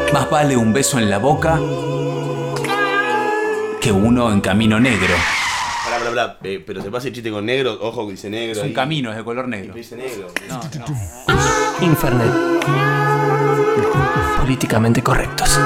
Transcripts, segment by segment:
Más vale un beso en la boca que uno en camino negro. Pero se pasa el chiste con negro, ojo que dice negro. Es un camino, es de color negro. Dice negro. No. Infernet. Políticamente correctos.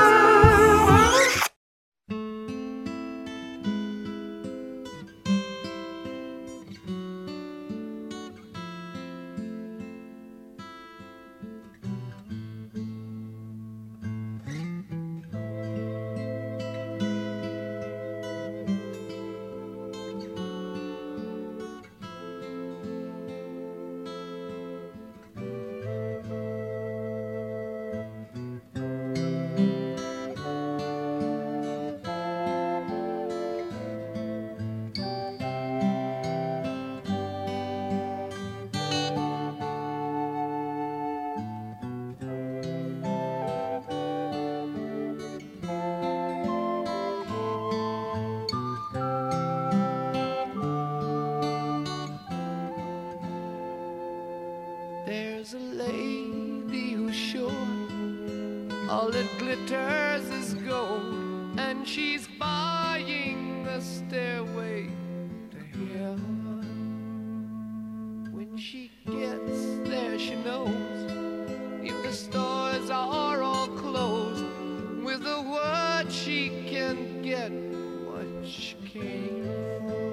There's a lady who's sure all that glitters is gold, and she's buying a stairway to heaven. When she gets there, she knows if the stores are all closed, with a word she can get what she came for.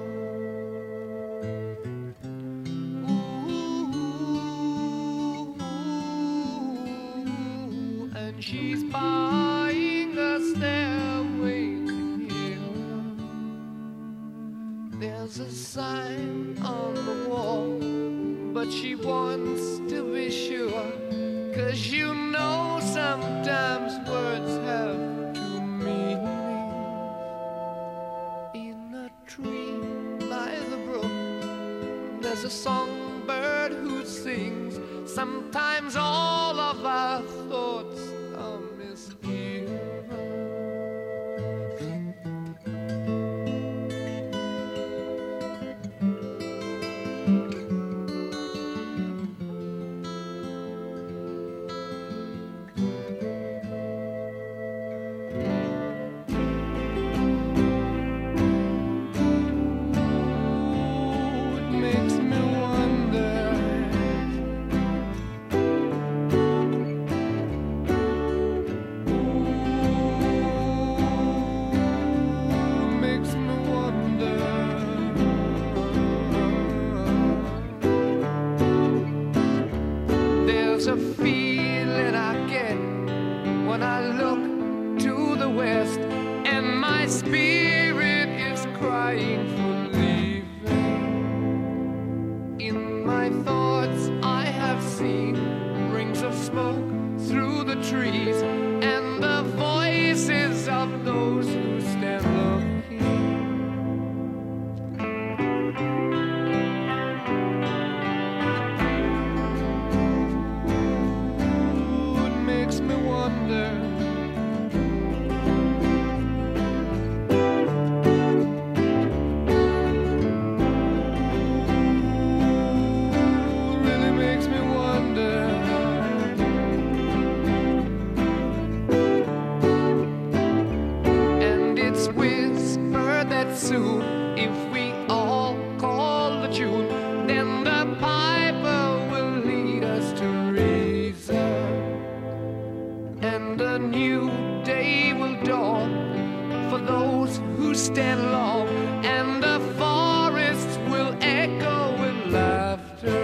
She's buying a stairway to heaven. There's a sign on the wall, but she wants to be sure, 'cause you know sometimes words have two meanings. In a tree by the brook, there's a songbird who sings. Sometimes all of our thoughts are misgiven. There's a feeling I get when I look to the west, and my spirit is crying for leaving. In my thoughts I have seen rings of smoke through the trees, and the voices of those who stand looking. Soon, if we all call the tune, then the piper will lead us to reason, and a new day will dawn for those who stand long, and the forests will echo with laughter.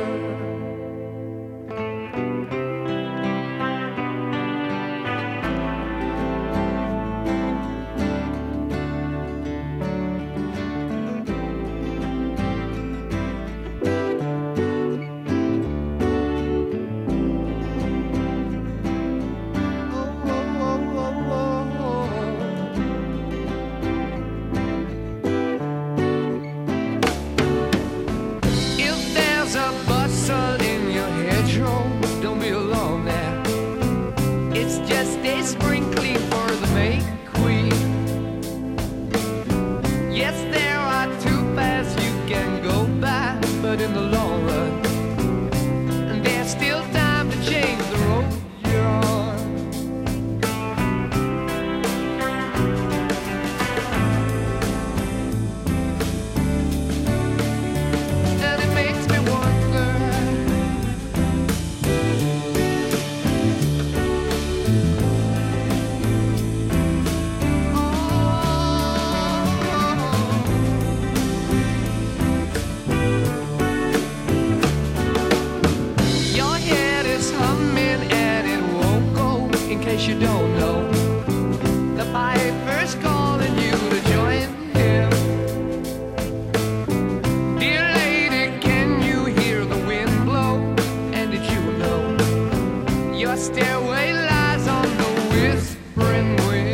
Sprinkling for the May Queen. Yes, there are two paths you can go by, but in the long run, there's still time to change the road you're on. case you don't know, the piper's calling you to join him. Dear lady, can you hear the wind blow? And did you know your stairway lies on the whispering wind?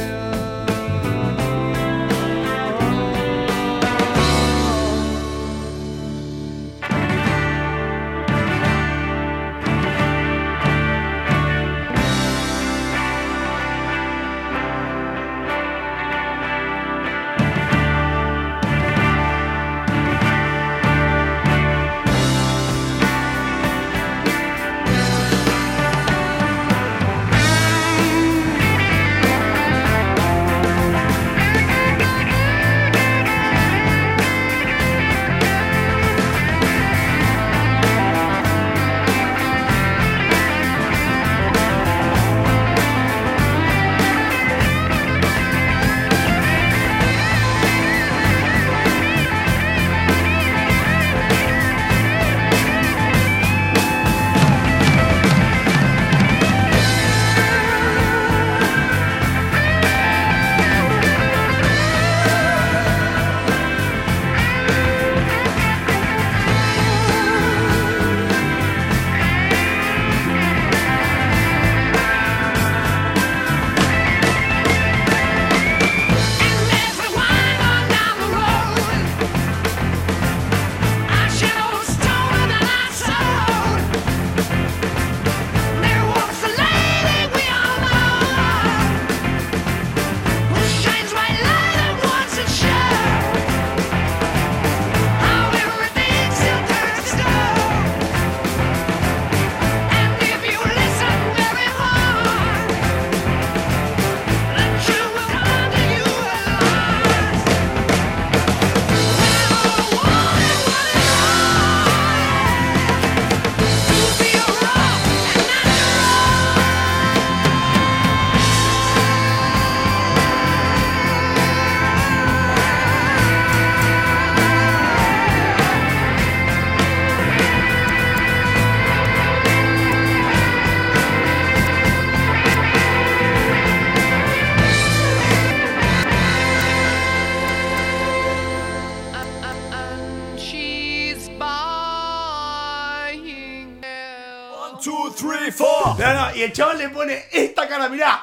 No, y el chaval le pone esta cara, mirá.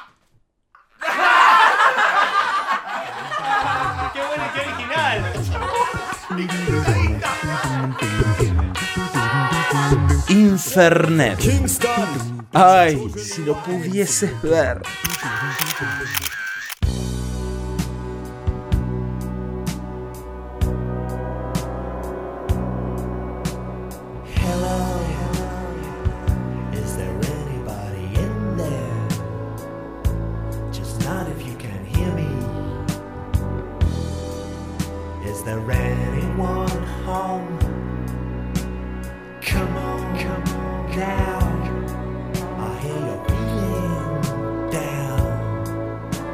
Qué bueno, qué original. Infernet. Ay, si lo pudieses ver. Now I hear you're feeling down.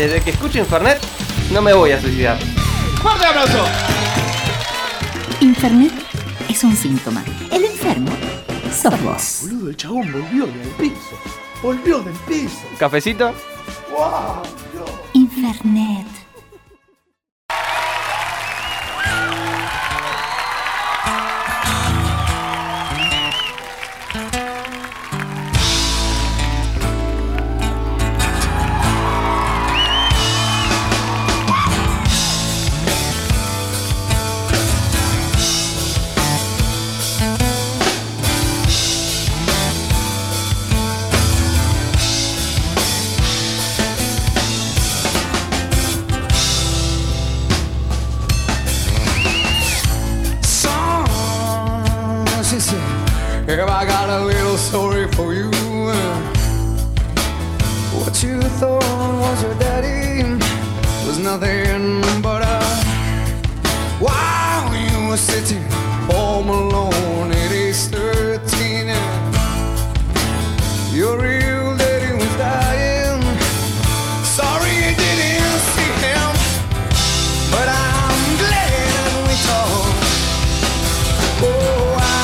Desde que escucho Infernet, no me voy a suicidar. ¡Fuerte aplauso! Infernet es un síntoma. El enfermo sos vos. Boludo, el chabón volvió del piso. Volvió del piso. ¿Cafecito? ¡Wow! Dios. Infernet. Have I got a little story for you? What you thought was your daddy was nothing but a while you were sitting home alone at age 13 and your real daddy was dying. Sorry you didn't see him, but I'm glad we talked. Oh,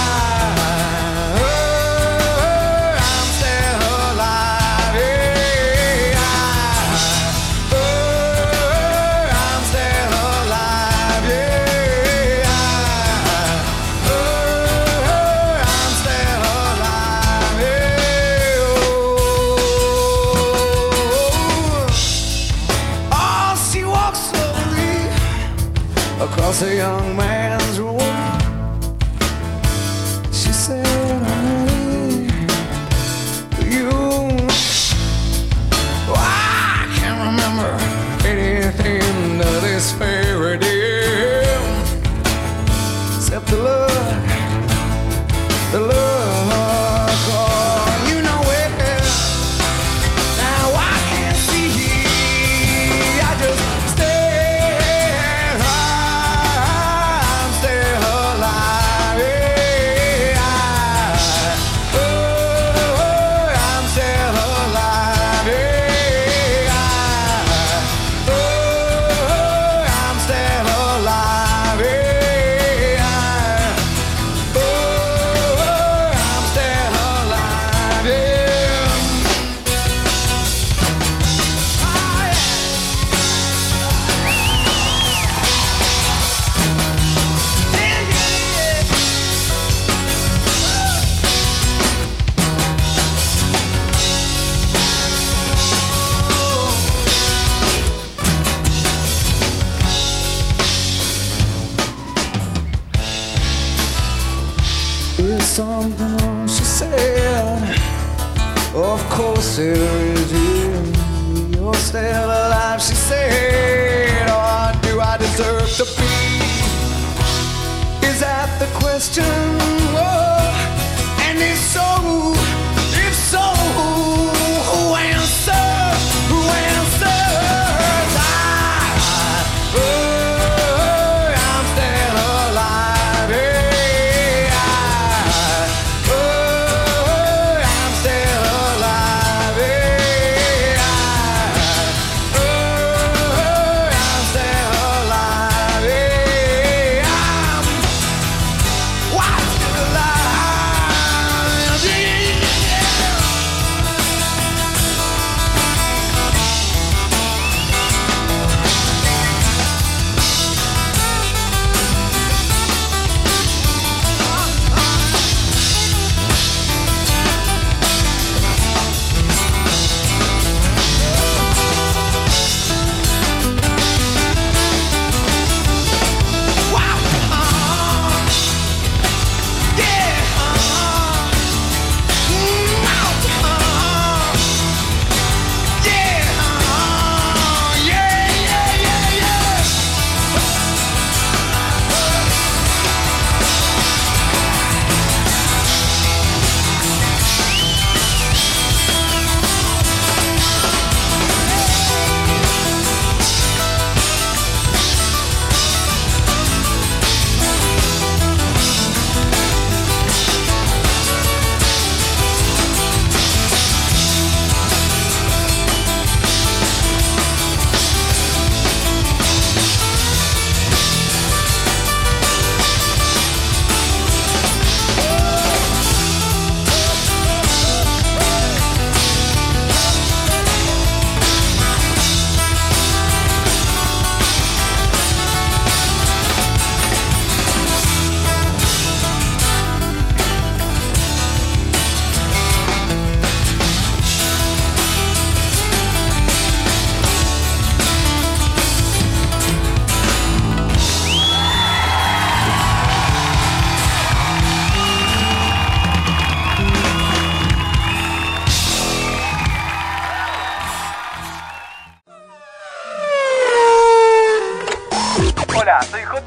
across a young man's room, she said, "I'm ready for you." Oh, I can't remember anything to this fairy tale except the love call. You know it. Now I can't see. I just something wrong, she said. Of course there is you. You're still alive, she said. Or do I deserve to be? Is that the question? Oh, and if so, who answers? Who answers? I'm still alive. I'm still alive. I'm still alive. I'm still alive.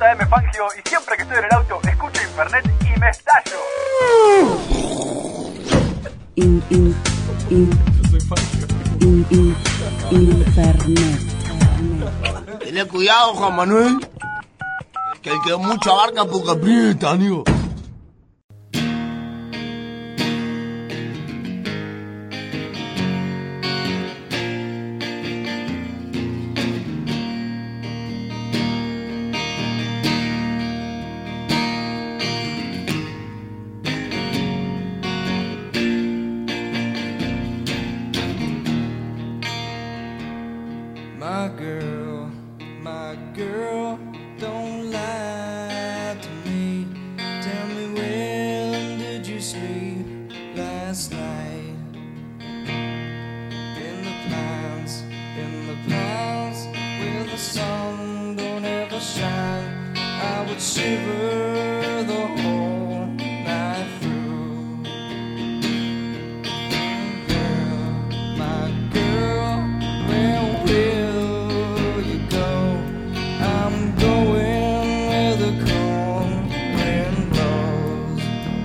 JM Fangio y siempre que estoy en el auto escucho Infernet y me estallo. Infernet. Tené cuidado, Juan Manuel, que el que mucho abarca poco aprieta, amigo. My girl, don't lie to me. Tell me, when did you sleep last night? In the pines where the sun don't ever shine, I would shiver the whole night through. My girl, where will you go? I'm going where the cold wind blows.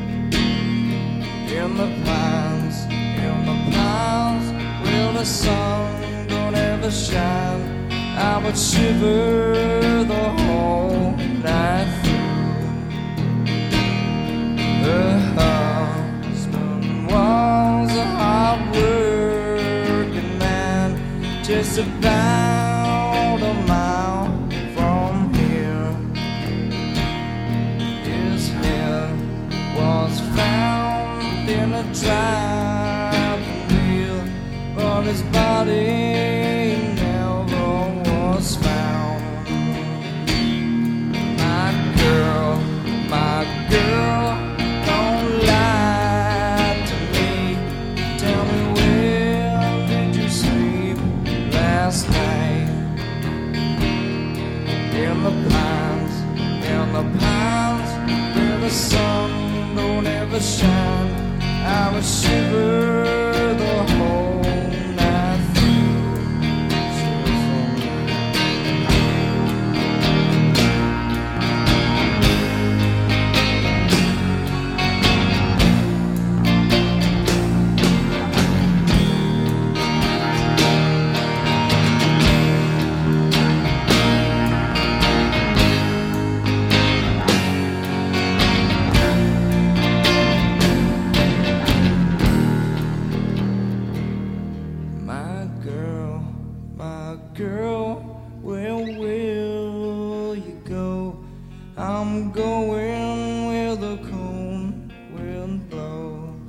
In the pines where the sun don't ever shine, I would shiver the whole night through. Her husband was a hard-working man, just about a mile from here. His head was found in a driving wheel, but his body never was found. My girl, don't lie to me. Tell me, where did you sleep last night? In the pines where the sun don't ever shine, I would shiver the whole night through. My girl, where will you go? I'm going where the cold wind blows.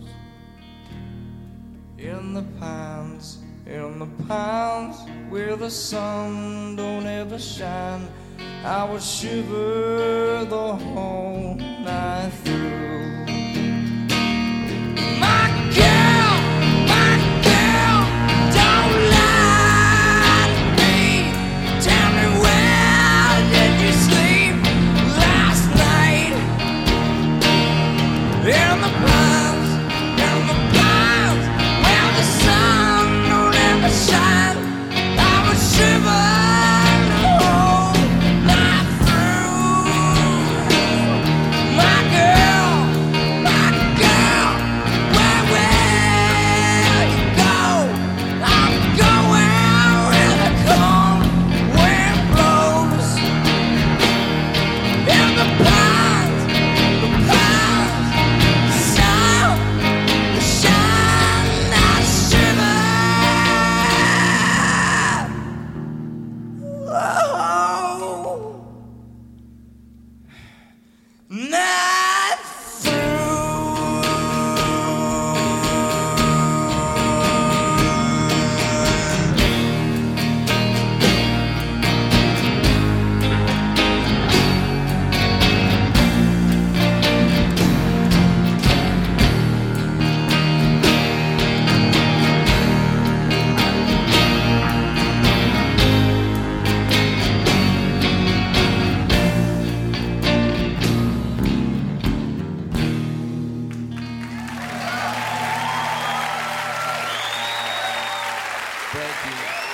In the pines where the sun don't ever shine, I would shiver the whole night through. My girl, don't lie to me. Tell me, where did you sleep last night? In the pines where the sun don't ever shine, I would shiver the whole night through. My girl, where will you go? I'm going where the cold wind blows. In the pines, sun, the shine, I shiver. Oh, night through. Thank you.